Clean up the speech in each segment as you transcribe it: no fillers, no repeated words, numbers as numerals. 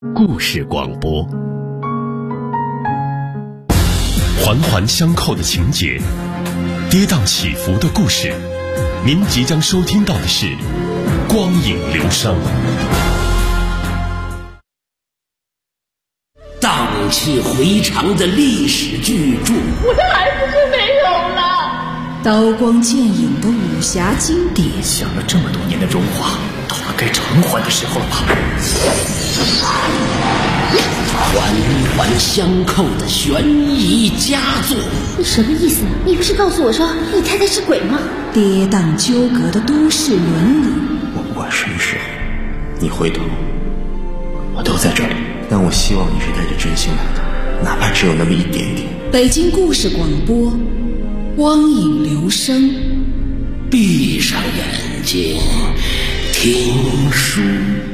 故事广播，环环相扣的情节，跌宕起伏的故事。您即将收听到的是《光影流声》。 荡气回肠的历史巨著， 我的孩子就没有了。 刀光剑影的武侠经典， 想了这么多年的荣华，到了该偿还的时候了吧？ 环环相扣的悬疑佳作。 你什么意思？你不是告诉我说你太太是鬼吗？ 跌宕纠葛的都市伦理。 我不管谁是，你回头我都在这里，但我希望你是带着真心来的，哪怕只有那么一点点。 北京故事广播，光影流声。 闭上眼睛听书。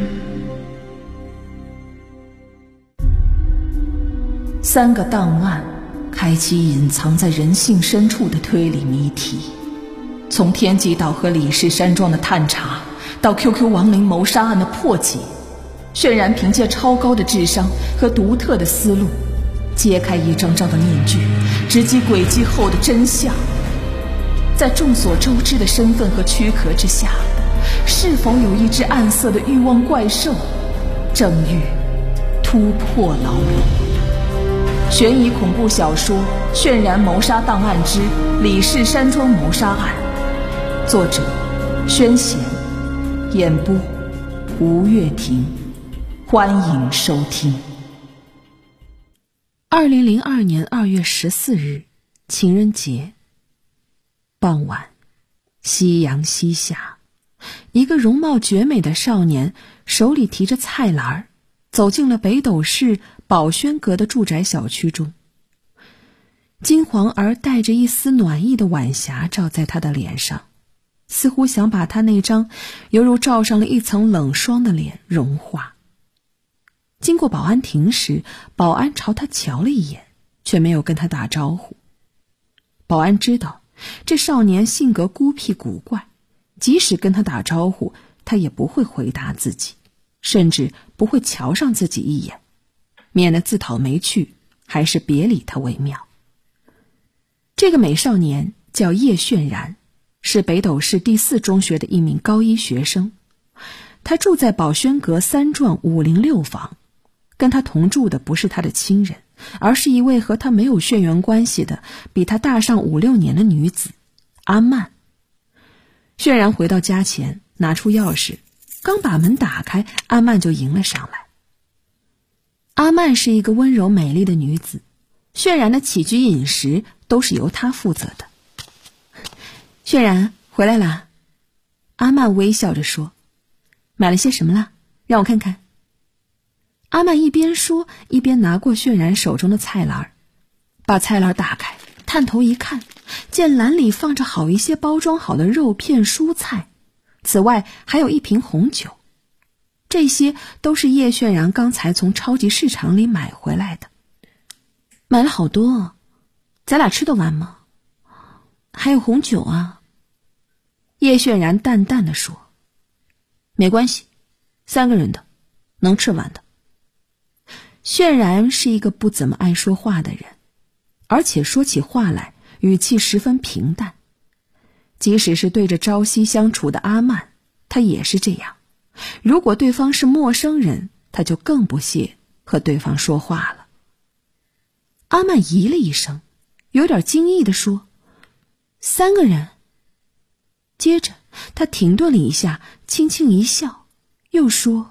3个档案开启隐藏在人性深处的推理谜题，从天极岛和李氏山庄的探查，到 QQ 亡灵谋杀案的破解，渲染凭借超高的智商和独特的思路，揭开一张张的面具，直击轨迹后的真相。在众所周知的身份和躯壳之下，是否有一只暗色的欲望怪兽，正欲突破牢笼？悬疑恐怖小说《渲染谋杀档案之李氏山庄谋杀案》，作者宣贤，演播吴月婷。欢迎收听。2002年2月14日，情人节傍晚，夕阳西下，一个容貌绝美的少年手里提着菜篮，走进了北斗市宝轩阁的住宅小区中。金黄而带着一丝暖意的晚霞照在他的脸上，似乎想把他那张犹如罩上了一层冷霜的脸融化。经过保安亭时，保安朝他瞧了一眼，却没有跟他打招呼。保安知道这少年性格孤僻古怪，即使跟他打招呼，他也不会回答自己，甚至不会瞧上自己一眼，免得自讨没趣，还是别理他为妙。这个美少年叫叶渲然，是北斗市第4中学的一名高一学生。他住在宝轩阁3幢506房，跟他同住的不是他的亲人，而是一位和他没有血缘关系的比他大上5-6年的女子阿曼。渲然回到家前，拿出钥匙，刚把门打开，阿曼就迎了上来。阿曼是一个温柔美丽的女子，渲然的起居饮食都是由她负责的。渲然回来啦，阿曼微笑着说。买了些什么了？让我看看。阿曼一边说，一边拿过渲然手中的菜篮，把菜篮打开，探头一看，见篮里放着好一些包装好的肉片、蔬菜，此外还有一瓶红酒。这些都是叶渲然刚才从超级市场里买回来的。买了好多，咱俩吃得完吗？还有红酒啊。叶渲然淡淡地说。没关系，3个人的，能吃完的。渲然是一个不怎么爱说话的人，而且说起话来语气十分平淡。即使是对着朝夕相处的阿曼，他也是这样。如果对方是陌生人，他就更不屑和对方说话了。阿曼咦了一声，有点惊异地说：“3个人。”接着他停顿了一下，轻轻一笑，又说：“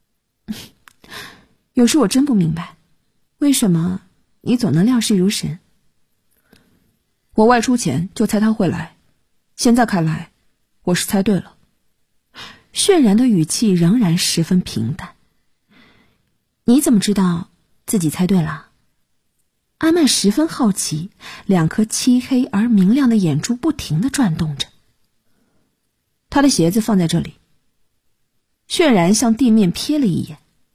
有时我真不明白，为什么你总能料事如神。我外出前就猜他会来，现在看来，我是猜对了。”渲然的语气仍然十分平淡。你怎么知道自己猜对了？阿曼十分好奇，2颗漆黑而明亮的眼珠不停地转动着。他的鞋子放在这里。渲然向地面瞥了一眼。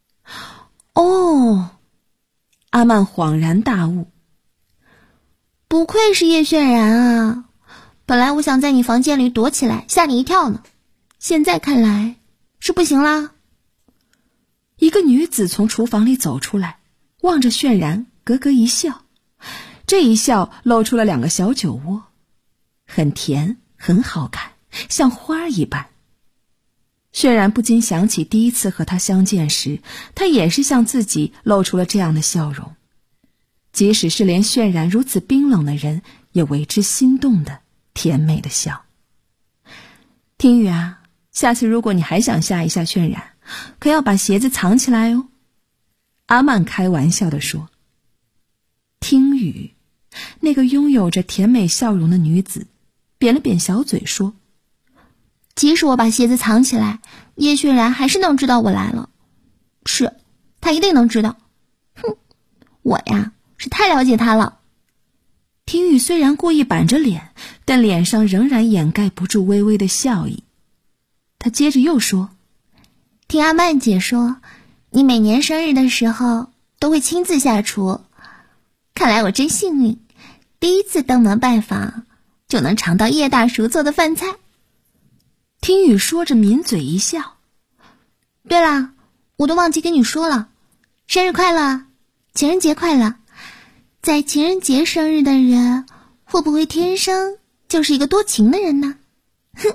哦，阿曼恍然大悟。 不愧是叶渲然啊，本来我想在你房间里躲起来吓你一跳呢，现在看来是不行啦。 一个女子从厨房里走出来，望着渲然咯咯一笑，这一笑露出了2个小酒窝，很甜很好看，像花一般。渲然不禁想起第一次和他相见时，他也是向自己露出了这样的笑容，即使是连渲然如此冰冷的人也为之心动的甜美的笑。听雨啊，下次如果你还想吓一下渲然，可要把鞋子藏起来哦。阿曼开玩笑地说。听雨，那个拥有着甜美笑容的女子扁了扁小嘴说， 即使我把鞋子藏起来，叶渲然还是能知道我来了。是，他一定能知道。哼，我呀，是太了解他了。 听雨虽然故意板着脸，但脸上仍然掩盖不住微微的笑意。他接着又说， 听阿曼姐说，你每年生日的时候都会亲自下厨，看来我真幸运，第一次登门拜访就能尝到叶大叔做的饭菜。 听雨说着抿嘴一笑。 对了，我都忘记跟你说了，生日快乐，情人节快乐。在情人节生日的人，会不会天生就是一个多情的人呢？哼！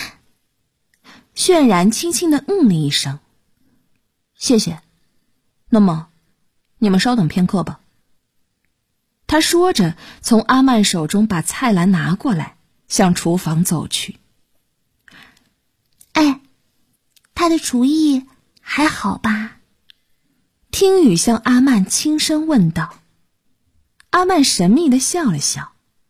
渲然轻轻地了一声。谢谢。那么，你们稍等片刻吧。他说着，从阿曼手中把菜篮拿过来，向厨房走去。 哎，他的厨艺还好吧？ 听雨向阿曼轻声问道。阿曼神秘地笑了笑。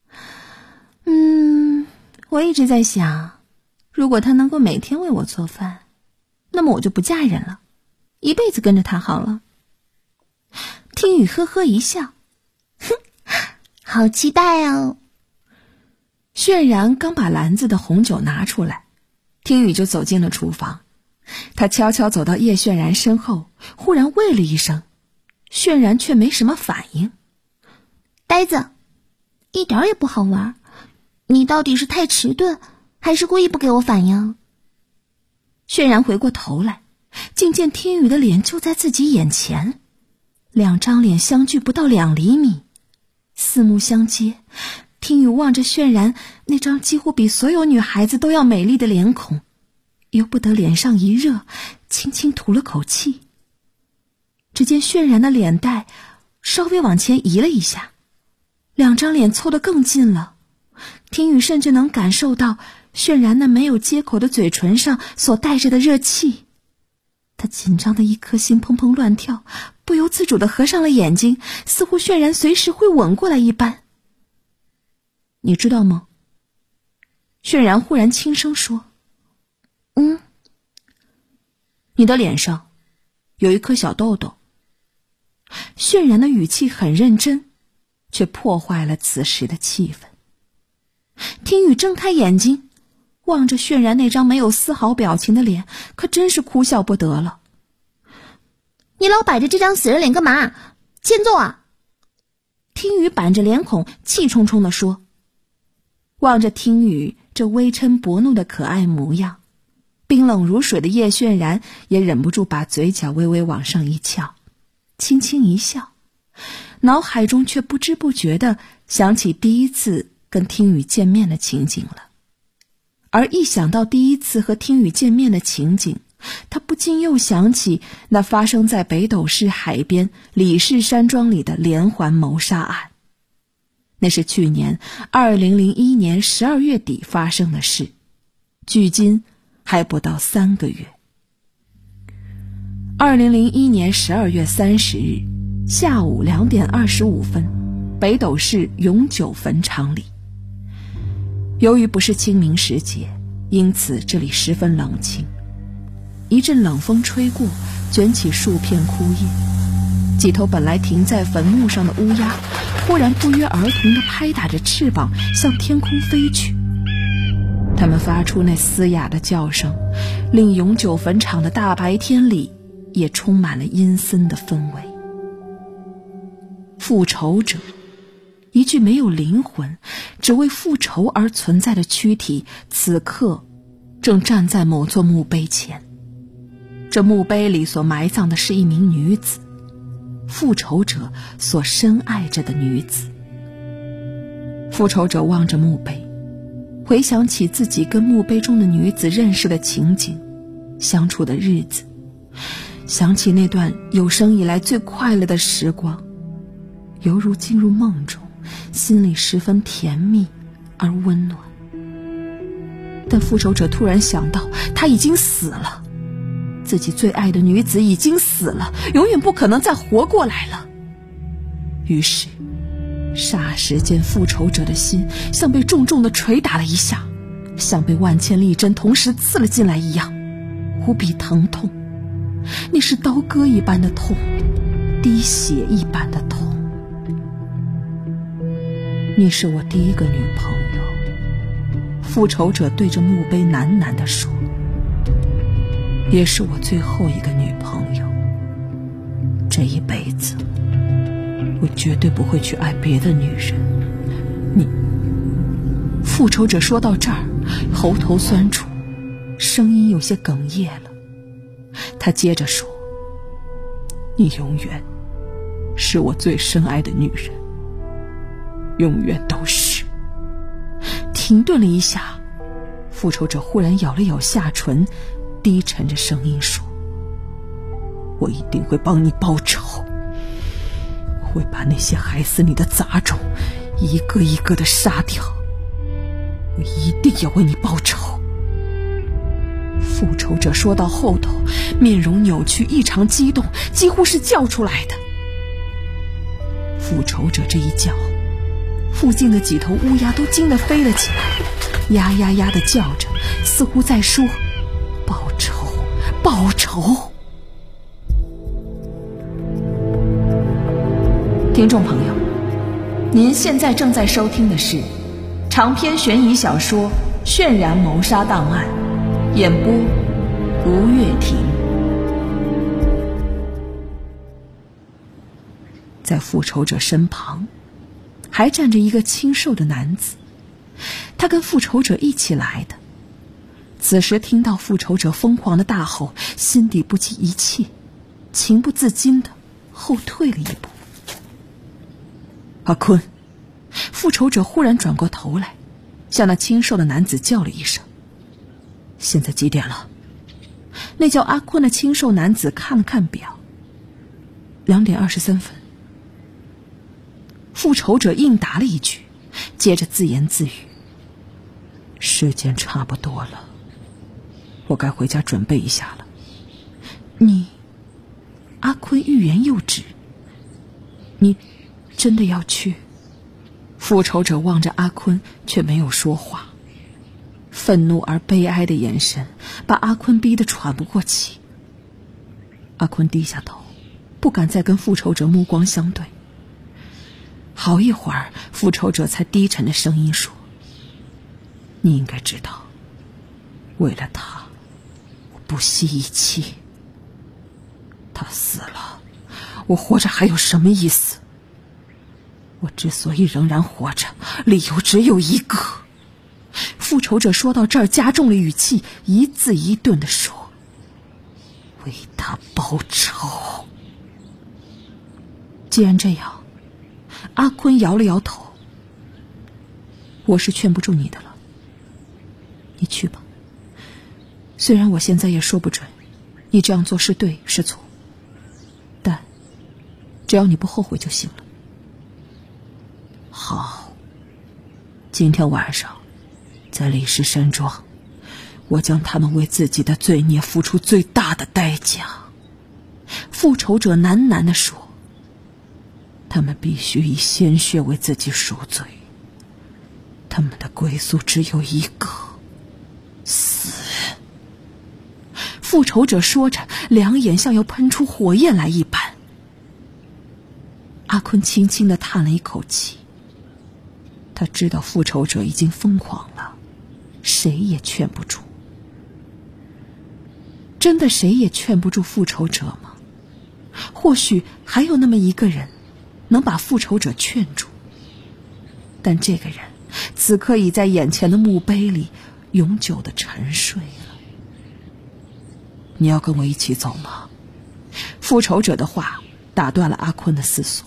我一直在想，如果他能够每天为我做饭，那么我就不嫁人了，一辈子跟着他好了。听雨呵呵一笑， 哼，好期待哦。 渲然刚把篮子的红酒拿出来，听雨就走进了厨房。他悄悄走到叶渲然身后，忽然喂了一声，渲然却没什么反应。 呆子，一点也不好玩，你到底是太迟钝，还是故意不给我反应？ 渲然回过头来，竟见听雨的脸就在自己眼前，2张脸相距不到2厘米，四目相接。听雨望着渲然那张几乎比所有女孩子都要美丽的脸孔，由不得脸上一热，轻轻吐了口气。只见渲然的脸蛋稍微往前移了一下，2张脸凑得更近了。听雨甚至能感受到渲然那没有接口的嘴唇上所带着的热气。他紧张的一颗心砰砰乱跳，不由自主地合上了眼睛，似乎渲然随时会吻过来一般。你知道吗？渲然忽然轻声说，你的脸上有一颗小痘痘。渲然的语气很认真，却破坏了此时的气氛。听雨睁开眼睛，望着渲然那张没有丝毫表情的脸，可真是哭笑不得了。 你老摆着这张死人脸干嘛？欠揍啊！ 听雨板着脸孔，气冲冲地说。望着听雨这微嗔薄怒的可爱模样，冰冷如水的叶渲然也忍不住把嘴角微微往上一翘，轻轻一笑，脑海中却不知不觉地想起第一次跟听雨见面的情景了。而一想到第一次和听雨见面的情景，他不禁又想起那发生在北斗市海边李氏山庄里的连环谋杀案。那是去年2001年12月底发生的事，距今还不到3个月。2001年12月30日下午2点25分，北斗市永久坟场里。由于不是清明时节，因此这里十分冷清。一阵冷风吹过，卷起数片枯叶，几头本来停在坟墓上的乌鸦忽然不约而同地拍打着翅膀向天空飞去。它们发出那嘶哑的叫声，令永久坟场的大白天里也充满了阴森的氛围。复仇者，一具没有灵魂，只为复仇而存在的躯体，此刻正站在某座墓碑前， 这墓碑里所埋葬的是一名女子，复仇者所深爱着的女子。复仇者望着墓碑，回想起自己跟墓碑中的女子认识的情景，相处的日子，想起那段有生以来最快乐的时光，犹如进入梦中，心里十分甜蜜而温暖。但复仇者突然想到，他已经死了，自己最爱的女子已经死了，永远不可能再活过来了。于是霎时间，复仇者的心像被重重的捶打了一下，像被万千利针同时刺了进来一样，无比疼痛。那是刀割一般的痛，滴血一般的痛。你是我第一个女朋友，复仇者对着墓碑喃喃地说，也是我最后一个女朋友。这一辈子我绝对不会去爱别的女人。你，复仇者说到这儿，喉头酸楚，声音有些哽咽了。他接着说，你永远是我最深爱的女人，永远都是。停顿了一下，复仇者忽然咬了咬下唇，低沉着声音说，我一定会帮你报仇，我会把那些害死你的杂种一个一个的杀掉，我一定要为你报仇。复仇者说到后头，面容扭曲，异常激动，几乎是叫出来的。复仇者这一叫，附近的几头乌鸦都惊得飞了起来，呀呀呀地叫着，似乎在说，报仇，报仇。听众朋友，您现在正在收听的是长篇悬疑小说《渲染谋杀档案》，演播吴月婷。在复仇者身旁还站着一个清瘦的男子，他跟复仇者一起来的。此时听到复仇者疯狂的大吼，心底不及一切，情不自禁的后退了一步。阿坤，复仇者忽然转过头来，向那清瘦的男子叫了一声，现在几点了？那叫阿坤的清瘦男子看了看表，2点23分。复仇者应答了一句，接着自言自语，时间差不多了，我该回家准备一下了。你，阿坤欲言又止，你真的要去？复仇者望着阿坤，却没有说话。愤怒而悲哀的眼神把阿坤逼得喘不过气。阿坤低下头，不敢再跟复仇者目光相对。好一会儿，复仇者才低沉的声音说，你应该知道，为了他我不惜一切。他死了，我活着还有什么意思？我之所以仍然活着，理由只有一个。复仇者说到这儿，加重了语气，一字一顿地说，为他报仇。既然这样，阿坤摇了摇头，我是劝不住你的了，你去吧。虽然我现在也说不准你这样做是对是错，但只要你不后悔就行了。好，今天晚上在李氏山庄，我将他们为自己的罪孽付出最大的代价。复仇者喃喃地说，他们必须以鲜血为自己赎罪，他们的归宿只有一个，死。复仇者说着，两眼像要喷出火焰来一般。阿坤轻轻地叹了一口气，他知道复仇者已经疯狂了，谁也劝不住。真的谁也劝不住复仇者吗？或许还有那么一个人能把复仇者劝住，但这个人此刻已在眼前的墓碑里永久地沉睡了。 你要跟我一起走吗？复仇者的话打断了阿坤的思索。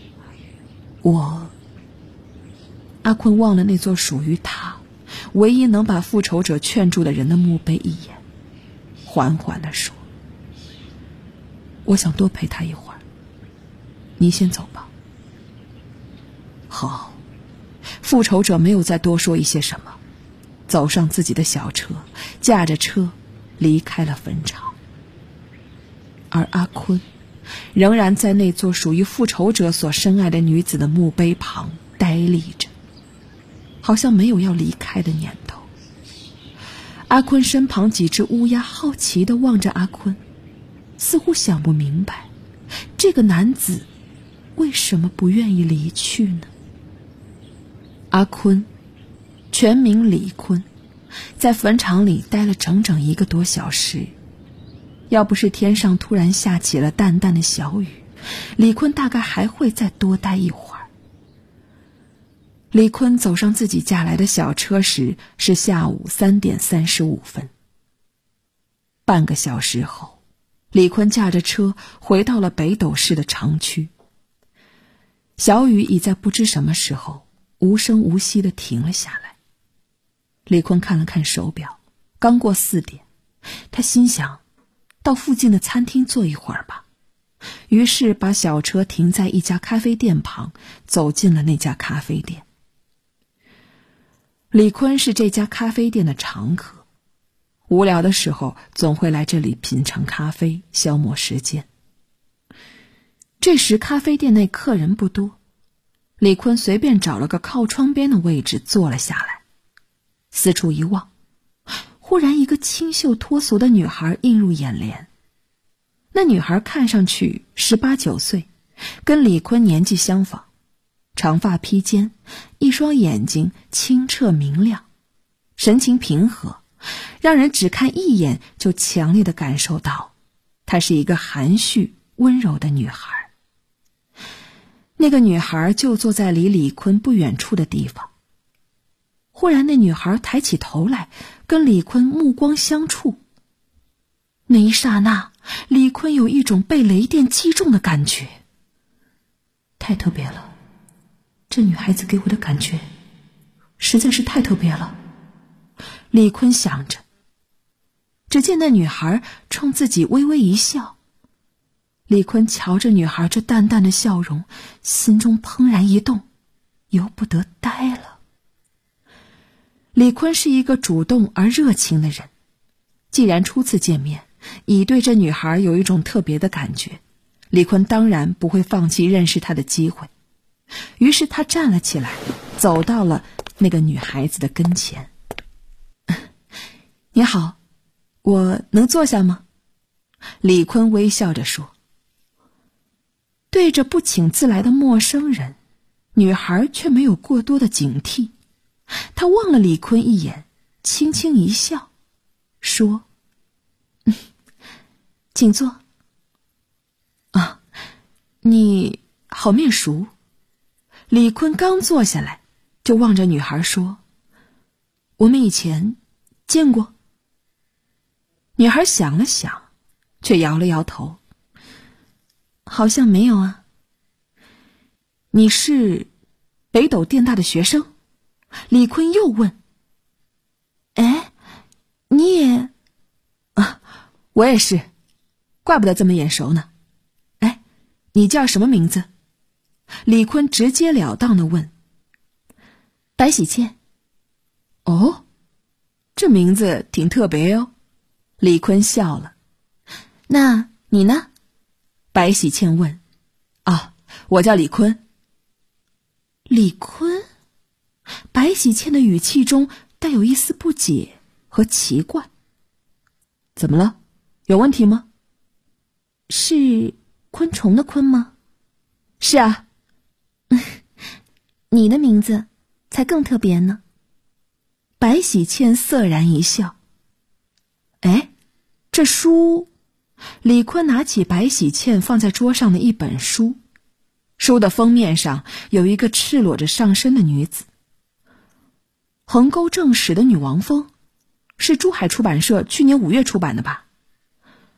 阿坤望了那座属于他唯一能把复仇者劝住的人的墓碑一眼，缓缓地说：我想多陪他一会儿，你先走吧。好。复仇者没有再多说一些什么，走上自己的小车，驾着车离开了坟场。而阿坤仍然在那座属于复仇者所深爱的女子的墓碑旁呆立着，好像没有要离开的念头。阿坤身旁几只乌鸦好奇地望着阿坤，似乎想不明白这个男子为什么不愿意离去呢？阿坤，全名李坤，在坟场里待了整整1个多小时。要不是天上突然下起了淡淡的小雨，李坤大概还会再多待一会儿。李坤走上自己驾来的小车时是下午3点35分。半个小时后，李坤驾着车回到了北斗市的城区。小雨已在不知什么时候无声无息地停了下来。李坤看了看手表，刚过4点，他心想到附近的餐厅坐一会儿吧，于是把小车停在一家咖啡店旁，走进了那家咖啡店。李坤是这家咖啡店的常客，无聊的时候总会来这里品尝咖啡，消磨时间。这时咖啡店内客人不多，李坤随便找了个靠窗边的位置坐了下来，四处一望，忽然一个清秀脱俗的女孩映入眼帘。那女孩看上去18、19岁，跟李坤年纪相仿，长发披肩，一双眼睛清澈明亮，神情平和，让人只看一眼就强烈地感受到她是一个含蓄温柔的女孩。那个女孩就坐在离李坤不远处的地方。忽然那女孩抬起头来，跟李坤目光相触。那一刹那，李坤有一种被雷电击中的感觉。太特别了，这女孩子给我的感觉实在是太特别了，李坤想着。只见那女孩冲自己微微一笑，李坤瞧着女孩这淡淡的笑容，心中怦然一动，由不得呆了。李坤是一个主动而热情的人，既然初次见面已对这女孩有一种特别的感觉，李坤当然不会放弃认识她的机会。于是他站了起来，走到了那个女孩子的跟前。你好，我能坐下吗？李坤微笑着说。对着不请自来的陌生人，女孩却没有过多的警惕。她望了李坤一眼，轻轻一笑，说：请坐。啊，你好面熟。李坤刚坐下来，就望着女孩说：我们以前见过。女孩想了想，却摇了摇头：好像没有啊。你是北斗电大的学生？李坤又问。哎，你也……啊，我也是，怪不得这么眼熟呢。哎，你叫什么名字？李坤直截了当地问。白喜倩。哦，这名字挺特别哦。李坤笑了。那你呢？白喜倩问。啊，我叫李坤。李坤？白喜倩的语气中带有一丝不解和奇怪。怎么了？有问题吗？是昆虫的昆吗？是啊。你的名字才更特别呢。白喜倩涩然一笑。哎，这书……李坤拿起白喜倩放在桌上的一本书，书的封面上有一个赤裸着上身的女子。横沟正史的女王峰，是珠海出版社去年5月出版的吧？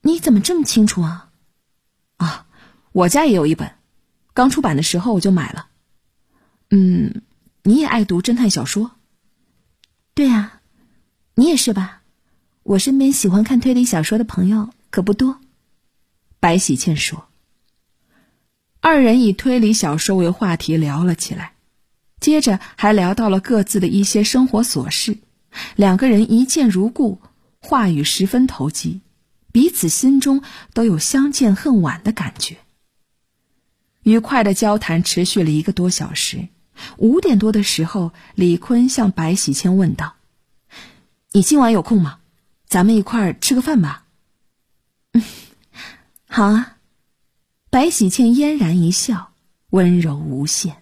你怎么这么清楚啊？啊，我家也有一本，刚出版的时候我就买了。你也爱读侦探小说？ 对啊，你也是吧？我身边喜欢看推理小说的朋友可不多。 白喜倩说。二人以推理小说为话题聊了起来，接着还聊到了各自的一些生活琐事，两个人一见如故，话语十分投机，彼此心中都有相见恨晚的感觉。愉快的交谈持续了1个多小时，5点多的时候，李坤向白喜倩问道：“你今晚有空吗？咱们一块儿吃个饭吧。” 好啊。 白喜倩嫣然一笑，温柔无限。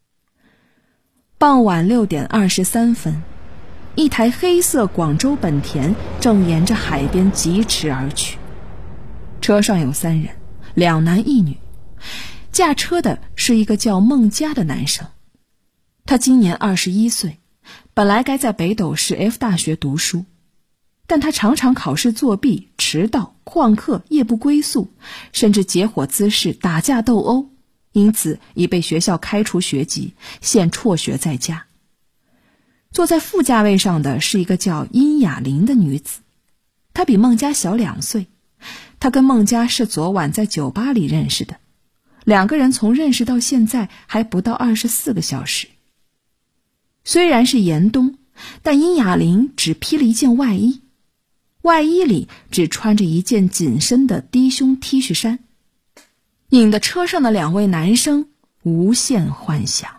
傍晚6点23分，一台黑色广州本田正沿着海边疾驰而去，车上有3人，2男1女。驾车的是一个叫孟佳的男生，他今年21岁，本来该在北斗市 F 大学读书，但他常常考试作弊、迟到、旷课、夜不归宿，甚至结伙滋事、打架斗殴，因此已被学校开除学籍，现辍学在家。坐在副驾位上的是一个叫殷雅玲的女子，她比孟佳小2岁，她跟孟佳是昨晚在酒吧里认识的，2个人从认识到现在还不到24个小时。虽然是严冬，但殷雅玲只披了一件外衣，外衣里只穿着一件紧身的低胸 T 恤衫，引得车上的2位男生无限幻想。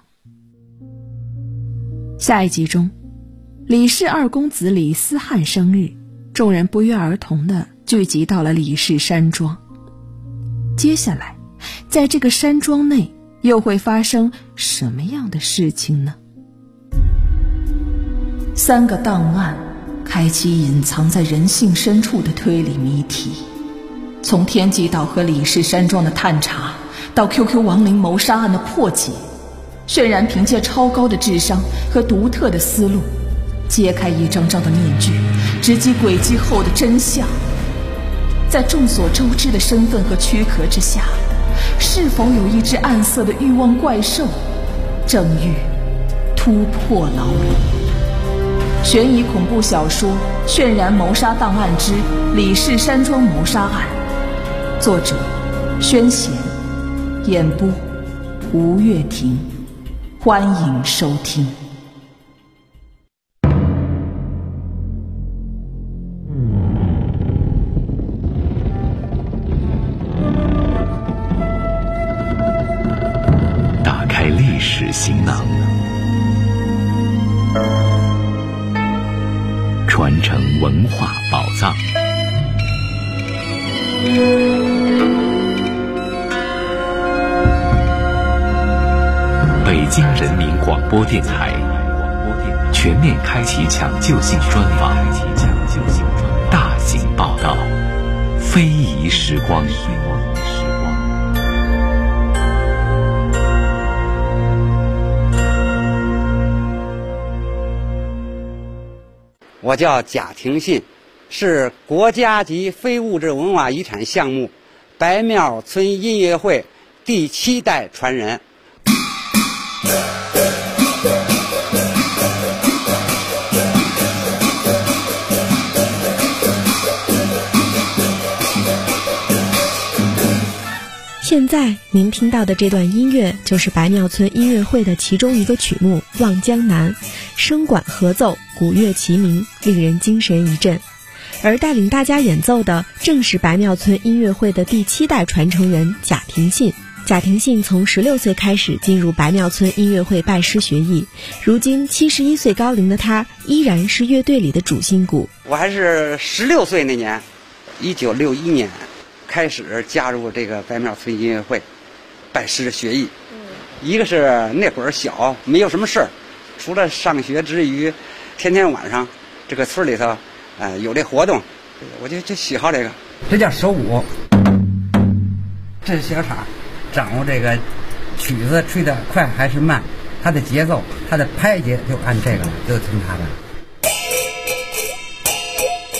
下一集中，李氏2公子李思翰生日，众人不约而同地聚集到了李氏山庄。接下来，在这个山庄内又会发生什么样的事情呢？3个档案开启隐藏在人性深处的推理谜题，从天际岛和李氏山庄的探查，到 QQ 亡灵谋杀案的破解，渲然凭借超高的智商和独特的思路，揭开一张张的面具，直击轨迹后的真相。在众所周知的身份和躯壳之下，是否有一只暗色的欲望怪兽，正欲突破牢笼？悬疑恐怖小说《渲然谋杀档案之李氏山庄谋杀案》，作者宣贤，演播吴月婷，欢迎收听。 打开历史行囊，传承文化宝藏。北京人民广播电台全面开启抢救性专访，大型报道，非遗时光。 我叫贾廷信，是国家级非物质文化遗产项目白庙村音乐会第7代传人。 现在您听到的这段音乐就是白庙村音乐会的其中一个曲目《望江南》，声管合奏，鼓乐齐鸣，令人精神一振。而带领大家演奏的正是白庙村音乐会的第7代传承人贾廷信。贾廷信从16岁开始进入白庙村音乐会拜师学艺，如今71岁高龄的他依然是乐队里的主心骨。 我还是16岁那年，1961年开始加入这个白庙村音乐会，拜师学艺。一个是那会儿小，没有什么事儿，除了上学之余，天天晚上这个村里头，有这活动，我就喜好这个。这叫手舞，这是小叉，掌握这个曲子吹得快还是慢，它的节奏，它的拍节就按这个了，就听它的。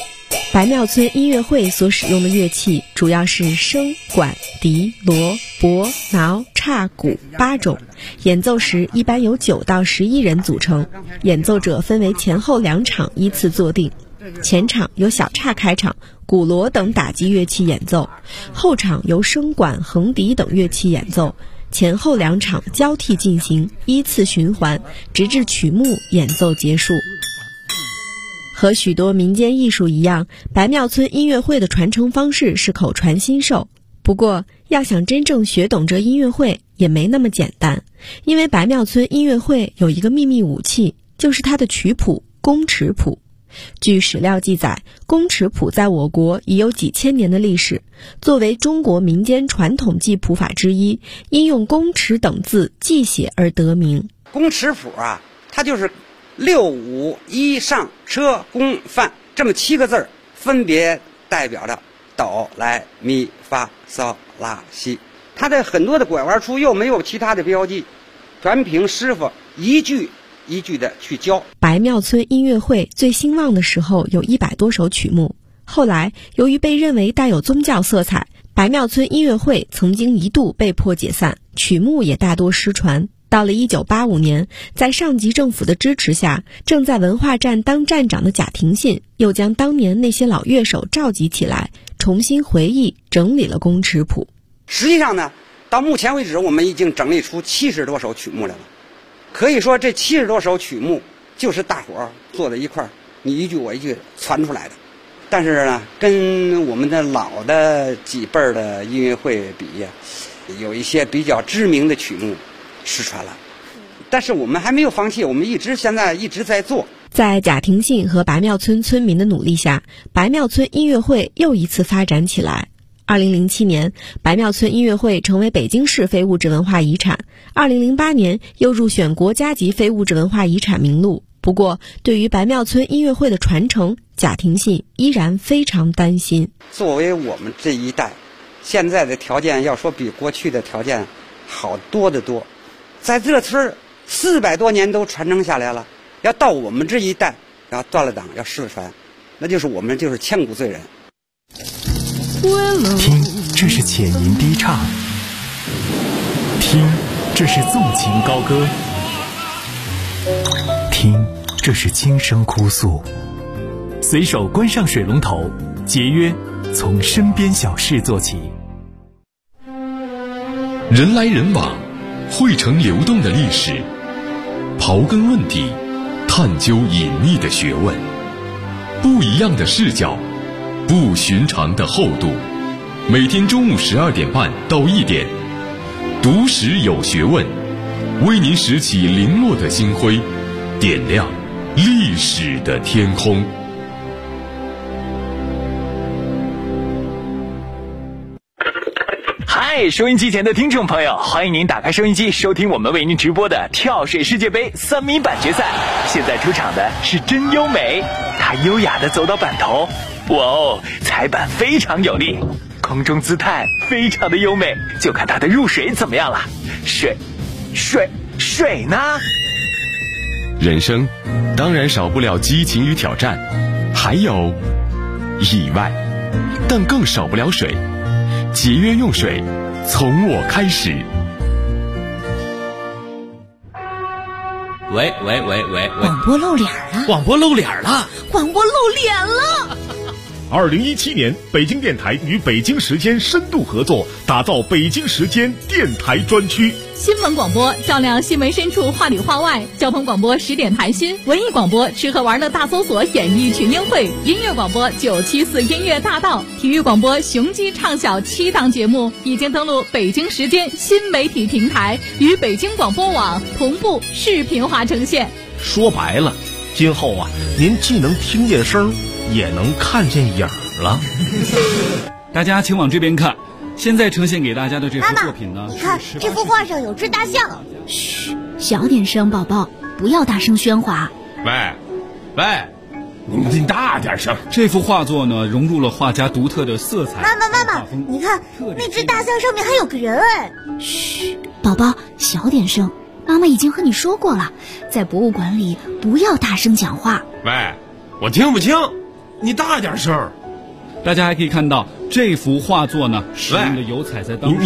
白庙村音乐会所使用的乐器主要是笙、管、笛、锣、钹、挠、叉、鼓8种，演奏时一般由9到11人组成，演奏者分为前后2场依次坐定。前场由小叉开场，鼓锣等打击乐器演奏，后场由笙管、横笛等乐器演奏，前后2场交替进行，依次循环，直至曲目演奏结束。和许多民间艺术一样，白庙村音乐会的传承方式是口传心授。不过，要想真正学懂这音乐会也没那么简单，因为白庙村音乐会有一个秘密武器，就是它的曲谱宫尺谱。据史料记载，宫尺谱在我国已有几千年的历史，作为中国民间传统记谱法之一，因用宫尺等字记写而得名。 宫尺谱啊，它就是6、5、1上车宫范这么7个字儿，分别代表着哆来咪发嗦拉西。它的很多的拐弯处又没有其他的标记，全凭师傅一句一句的去教。 白庙村音乐会最兴旺的时候有100多首曲目，后来由于被认为带有宗教色彩，白庙村音乐会曾经一度被迫解散，曲目也大多失传。到了1985年，在上级政府的支持下，正在文化站当站长的贾廷信又将当年那些老乐手召集起来，重新回忆整理了宫尺谱。 实际上呢，到目前为止我们已经整理出70多首曲目来了。可以说这70多首曲目就是大伙儿坐在一块儿，你一句我一句传出来的。但是呢，跟我们的老的几辈儿的音乐会比呀，有一些比较知名的曲目失传了。但是我们还没有放弃，我们现在一直在做。 在贾廷信和白庙村村民的努力下，白庙村音乐会又一次发展起来。2007年，白庙村音乐会成为北京市非物质文化遗产。2008年又入选国家级非物质文化遗产名录。不过，对于白庙村音乐会的传承，贾廷信依然非常担心。 作为我们这一代，现在的条件要说比过去的条件好多得多。在这村400多年都传承下来了，要到我们这一代要断了档要失传，那就是我们就是千古罪人。 听，这是浅吟低唱；听，这是纵情高歌；听，这是轻声哭诉。随手关上水龙头，节约从身边小事做起。 人来人往，汇成流动的历史，刨根问底，探究隐秘的学问，不一样的视角，不寻常的厚度。每天中午12点半到1点，读史有学问，为您拾起零落的星辉，点亮历史的天空。 嗨，收音机前的听众朋友，欢迎您打开收音机，收听我们为您直播的跳水世界杯3米板决赛。现在出场的是真优美，她优雅地走到板头，哇哦，踩板非常有力，空中姿态非常的优美，就看她的入水怎么样了。水呢？ 人生当然少不了激情与挑战，还有意外，但更少不了水。节约用水，从我开始。 喂， 广播露脸了！ 广播露脸了 ！2017年，北京电台与北京时间深度合作，打造北京时间电台专区。 新闻广播照亮新闻深处，话里话外；交通广播10点谈心；文艺广播吃喝玩乐大搜索，演艺群英会；音乐广播974音乐大道；体育广播雄鸡唱晓7档节目已经登录北京时间新媒体平台，与北京广播网同步视频化呈现。 说白了，今后啊，您既能听见声，也能看见影了。 大家请往这边看，现在呈现给大家的这幅作品呢， 你看这幅画上有只大象。嘘，小点声，宝宝，不要大声喧哗。 喂，你大点声。 这幅画作呢，融入了画家独特的色彩。 妈妈，你看那只大象上面还有个人哎。嘘，宝宝，小点声。妈妈已经和你说过了，在博物馆里不要大声讲话。 喂，我听不清，你大点声。 大家还可以看到这幅画作呢，使用的油彩在当时